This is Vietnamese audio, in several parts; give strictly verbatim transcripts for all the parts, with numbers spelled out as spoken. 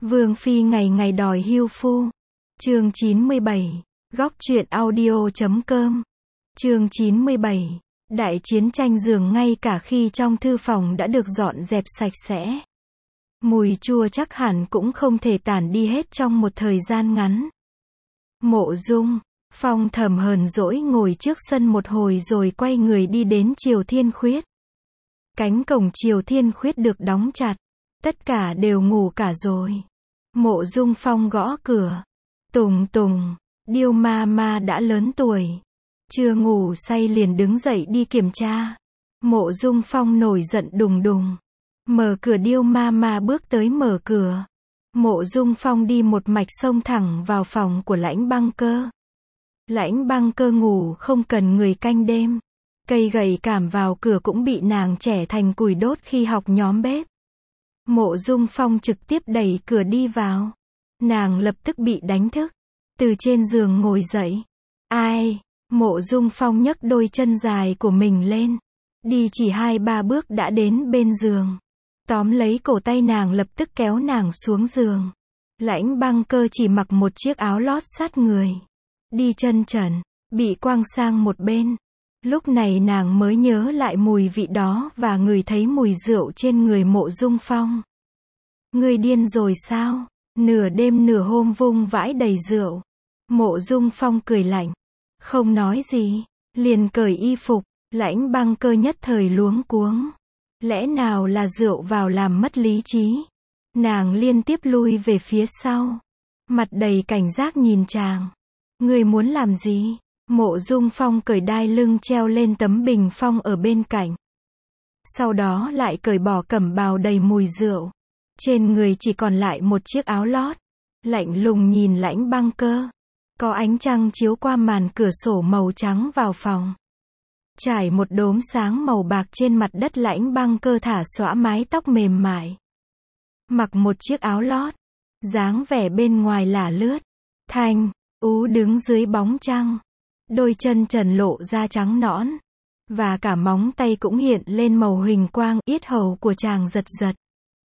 Vương phi ngày ngày đòi hưu phu. Chương chín mươi bảy. Góc truyện audio chấm com. Chương chín mươi bảy. Đại chiến tranh giường ngay cả khi trong thư phòng đã được dọn dẹp sạch sẽ. Mùi chua chắc hẳn cũng không thể tản đi hết trong một thời gian ngắn. Mộ Dung Phong thầm hờn dỗi ngồi trước sân một hồi rồi quay người đi đến Triều Thiên Khuyết. Cánh cổng Triều Thiên Khuyết được đóng chặt. Tất cả đều ngủ cả rồi. Mộ Dung Phong gõ cửa. Tùng tùng, Điêu ma ma đã lớn tuổi. Chưa ngủ say liền đứng dậy đi kiểm tra. Mộ Dung Phong nổi giận đùng đùng. Mở cửa. Điêu ma ma bước tới mở cửa. Mộ Dung Phong đi một mạch xông thẳng vào phòng của Lãnh Băng Cơ. Lãnh Băng Cơ ngủ không cần người canh đêm. Cây gậy cảm vào cửa cũng bị nàng trẻ thành củi đốt khi học nhóm bếp. Mộ Dung Phong trực tiếp đẩy cửa đi vào. Nàng lập tức bị đánh thức. Từ trên giường ngồi dậy. Ai? Mộ Dung Phong nhấc đôi chân dài của mình lên. Đi chỉ hai ba bước đã đến bên giường. Tóm lấy cổ tay nàng lập tức kéo nàng xuống giường. Lãnh Băng Cơ chỉ mặc một chiếc áo lót sát người. Đi chân trần, bị quăng sang một bên. Lúc này nàng mới nhớ lại mùi vị đó và ngửi thấy mùi rượu trên người Mộ Dung Phong. Ngươi điên rồi sao? Nửa đêm nửa hôm vung vãi đầy rượu. Mộ Dung Phong cười lạnh. Không nói gì. Liền cởi y phục. Lãnh Băng Cơ nhất thời luống cuống. Lẽ nào là rượu vào làm mất lý trí? Nàng liên tiếp lui về phía sau. Mặt đầy cảnh giác nhìn chàng. Ngươi muốn làm gì? Mộ Dung Phong cởi đai lưng treo lên tấm bình phong ở bên cạnh. Sau đó lại cởi bỏ cẩm bào đầy mùi rượu. Trên người chỉ còn lại một chiếc áo lót. Lạnh lùng nhìn Lãnh Băng Cơ. Có ánh trăng chiếu qua màn cửa sổ màu trắng vào phòng. Trải một đốm sáng màu bạc trên mặt đất. Lãnh Băng Cơ thả xõa mái tóc mềm mại. Mặc một chiếc áo lót. Dáng vẻ bên ngoài lả lướt. Thanh, ú đứng dưới bóng trăng. Đôi chân trần lộ ra trắng nõn. Và cả móng tay cũng hiện lên màu huỳnh quang. Yết hầu của chàng giật giật.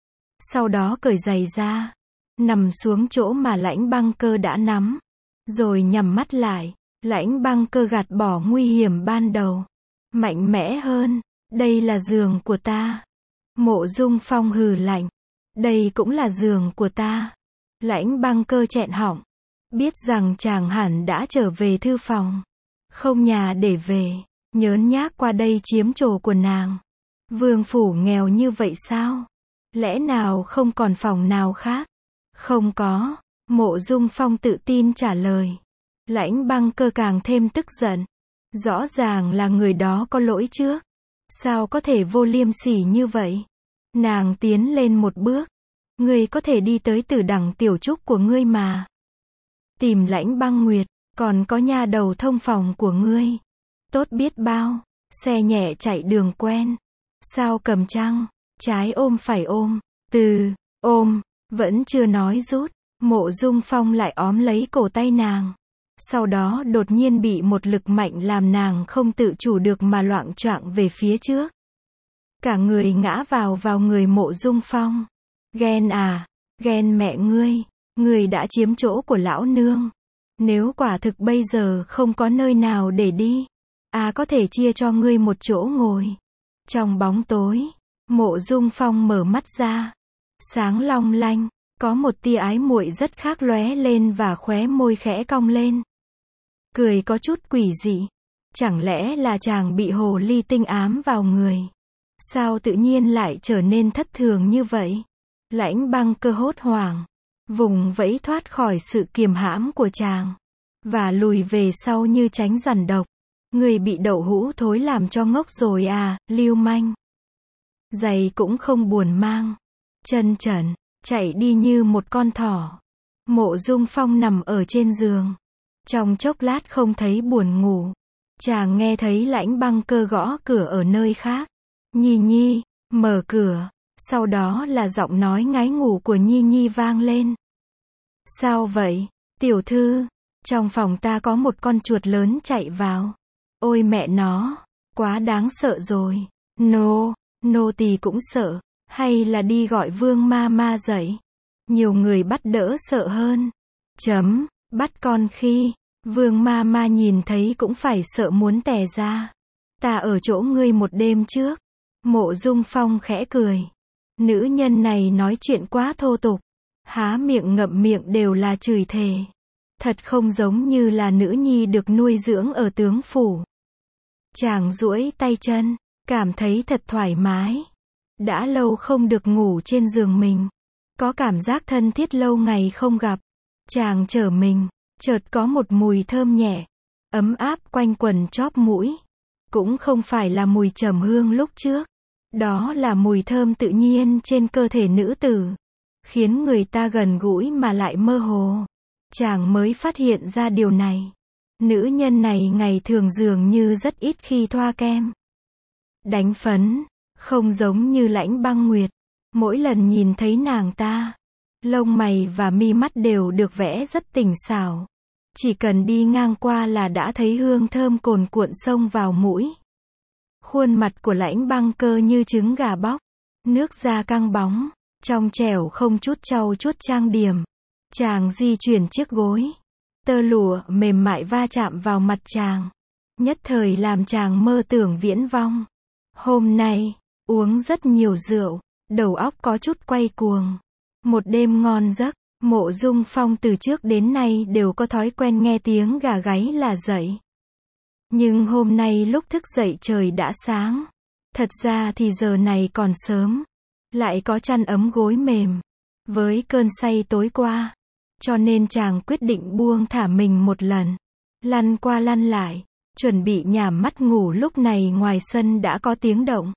Sau đó cởi giày ra. Nằm xuống chỗ mà Lãnh Băng Cơ đã nắm. Rồi nhắm mắt lại. Lãnh Băng Cơ gạt bỏ nguy hiểm ban đầu. Mạnh mẽ hơn. Đây là giường của ta. Mộ Dung Phong hừ lạnh. Đây cũng là giường của ta. Lãnh Băng Cơ chẹn họng. Biết rằng chàng hẳn đã trở về thư phòng. Không nhà để về. Nhớn nhác qua đây chiếm chỗ của nàng. Vương phủ nghèo như vậy sao? Lẽ nào không còn phòng nào khác? Không có. Mộ Dung Phong tự tin trả lời. Lãnh Băng Cơ càng thêm tức giận. Rõ ràng là người đó có lỗi trước. Sao có thể vô liêm sỉ như vậy? Nàng tiến lên một bước. Ngươi có thể đi tới Tử Đẳng tiểu trúc của ngươi mà. Tìm Lãnh Băng Nguyệt. Còn có nha đầu thông phòng của ngươi. Tốt biết bao. Xe nhẹ chạy đường quen. Sao cầm trăng. Trái ôm phải ôm. Từ ôm. Vẫn chưa nói rút. Mộ Dung Phong lại óm lấy cổ tay nàng. Sau đó đột nhiên bị một lực mạnh làm nàng không tự chủ được mà loạng choạng về phía trước. Cả người ngã vào vào người Mộ Dung Phong. Ghen à? Ghen mẹ ngươi. Ngươi đã chiếm chỗ của lão nương. Nếu quả thực bây giờ không có nơi nào để đi. À có thể chia cho ngươi một chỗ ngồi. Trong bóng tối. Mộ Dung Phong mở mắt ra. Sáng long lanh. Có một tia ái muội rất khác lóe lên và khóe môi khẽ cong lên. Cười có chút quỷ dị. Chẳng lẽ là chàng bị hồ ly tinh ám vào người? Sao tự nhiên lại trở nên thất thường như vậy? Lãnh Băng Cơ hốt hoảng. Vùng vẫy thoát khỏi sự kiềm hãm của chàng. Và lùi về sau như tránh rằn độc. Người bị đậu hũ thối làm cho ngốc rồi à, lưu manh. Giày cũng không buồn mang. Chân trần. Chạy đi như một con thỏ. Mộ Dung Phong nằm ở trên giường. Trong chốc lát không thấy buồn ngủ. Chàng nghe thấy Lãnh Băng Cơ gõ cửa ở nơi khác. Nhi Nhi, mở cửa. Sau đó là giọng nói ngái ngủ của Nhi Nhi vang lên. Sao vậy, tiểu thư? Trong phòng ta có một con chuột lớn chạy vào. Ôi mẹ nó, quá đáng sợ rồi. Nô, nô tỳ cũng sợ. Hay là đi gọi Vương ma ma dậy? nhiều người bắt đỡ sợ hơn. Chấm, bắt con khi, Vương ma ma nhìn thấy cũng phải sợ muốn tè ra. Ta ở chỗ ngươi một đêm trước. Mộ Dung Phong khẽ cười. Nữ nhân này nói chuyện quá thô tục. Há miệng ngậm miệng đều là chửi thề. Thật không giống như là nữ nhi được nuôi dưỡng ở tướng phủ. Chàng duỗi tay chân, cảm thấy thật thoải mái. Đã lâu không được ngủ trên giường mình. Có cảm giác thân thiết lâu ngày không gặp. Chàng trở mình, chợt có một mùi thơm nhẹ, ấm áp quanh quần chóp mũi. Cũng không phải là mùi trầm hương lúc trước. Đó là mùi thơm tự nhiên trên cơ thể nữ tử. Khiến người ta gần gũi mà lại mơ hồ. Chàng mới phát hiện ra điều này. Nữ nhân này ngày thường dường như rất ít khi thoa kem. Đánh phấn, không giống như Lãnh Băng Nguyệt. Mỗi lần nhìn thấy nàng ta, lông mày và mi mắt đều được vẽ rất tinh xảo. Chỉ cần đi ngang qua là đã thấy hương thơm cồn cuộn xông vào mũi. Khuôn mặt của Lãnh Băng Cơ như trứng gà bóc, nước da căng bóng, trong trẻo không chút trau chuốt trang điểm. Chàng di chuyển chiếc gối, tơ lụa mềm mại va chạm vào mặt chàng, nhất thời làm chàng mơ tưởng viễn vong. Hôm nay, uống rất nhiều rượu, đầu óc có chút quay cuồng. Một đêm ngon giấc, Mộ Dung Phong từ trước đến nay đều có thói quen nghe tiếng gà gáy là dậy. Nhưng hôm nay lúc thức dậy trời đã sáng. Thật ra thì giờ này còn sớm. Lại có chăn ấm gối mềm. Với cơn say tối qua. Cho nên chàng quyết định buông thả mình một lần. Lăn qua lăn lại. Chuẩn bị nhắm mắt ngủ, lúc này ngoài sân đã có tiếng động.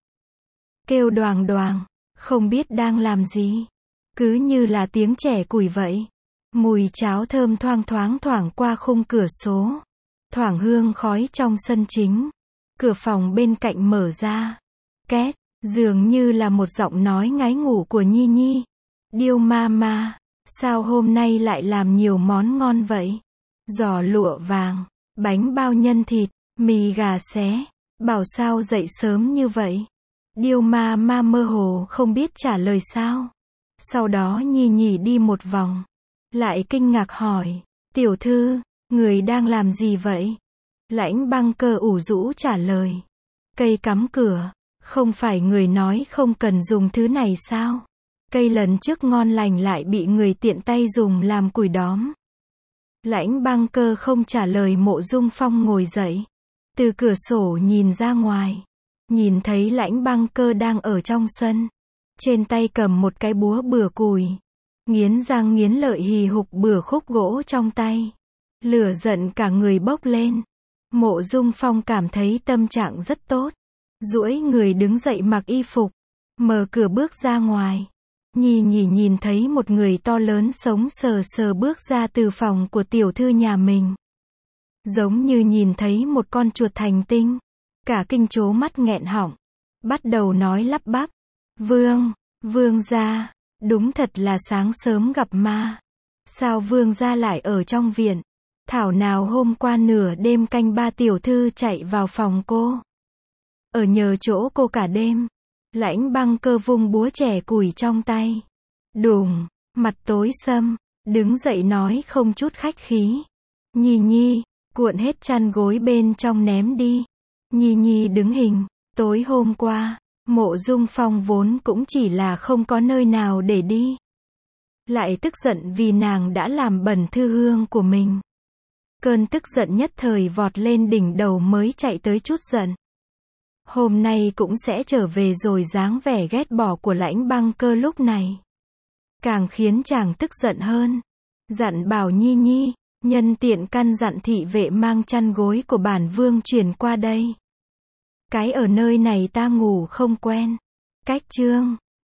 Kêu đoàng đoàng. Không biết đang làm gì. Cứ như là tiếng trẻ củi vậy. Mùi cháo thơm thoang thoáng thoảng qua khung cửa sổ. Thoảng hương khói trong sân chính. Cửa phòng bên cạnh mở ra. Két, dường như là một giọng nói ngái ngủ của Nhi Nhi. Điêu ma ma, sao hôm nay lại làm nhiều món ngon vậy? Giò lụa vàng, bánh bao nhân thịt, mì gà xé. Bảo sao dậy sớm như vậy? Điêu ma ma mơ hồ không biết trả lời sao. Sau đó Nhi Nhi đi một vòng. Lại kinh ngạc hỏi. Tiểu thư, người đang làm gì vậy? Lãnh Băng Cơ ủ rũ trả lời. Cây cắm cửa. Không phải người nói không cần dùng thứ này sao? Cây lần trước ngon lành lại bị người tiện tay dùng làm củi đóm. Lãnh Băng Cơ không trả lời. Mộ Dung Phong ngồi dậy. Từ cửa sổ nhìn ra ngoài. Nhìn thấy Lãnh Băng Cơ đang ở trong sân. Trên tay cầm một cái búa bừa củi. Nghiến răng nghiến lợi hì hục bừa khúc gỗ trong tay. Lửa giận cả người bốc lên. Mộ Dung Phong cảm thấy tâm trạng rất tốt. Duỗi người đứng dậy mặc y phục. Mở cửa bước ra ngoài. Nhi Nhi nhìn thấy một người to lớn sống sờ sờ bước ra từ phòng của tiểu thư nhà mình. Giống như nhìn thấy một con chuột thành tinh. Cả kinh trố mắt nghẹn họng. Bắt đầu nói lắp bắp. Vương, vương gia, đúng thật là sáng sớm gặp ma. Sao vương gia lại ở trong viện? Thảo nào hôm qua nửa đêm canh ba tiểu thư chạy vào phòng cô. Ở nhờ chỗ cô cả đêm. Lãnh Băng Cơ vung búa chẻ củi trong tay. Đùng, mặt tối sầm, đứng dậy nói không chút khách khí. Nhi Nhi, cuộn hết chăn gối bên trong ném đi. Nhi Nhi đứng hình. Tối hôm qua, Mộ Dung Phong vốn cũng chỉ là không có nơi nào để đi. Lại tức giận vì nàng đã làm bẩn thư hương của mình. Cơn tức giận nhất thời vọt lên đỉnh đầu mới chạy tới chút giận. Hôm nay cũng sẽ trở về rồi. Dáng vẻ ghét bỏ của Lãnh Băng Cơ lúc này càng khiến chàng tức giận hơn. Dặn bảo Nhi Nhi, nhân tiện căn dặn thị vệ mang chăn gối của bản vương chuyển qua đây. Cái ở nơi này ta ngủ không quen. Cách chương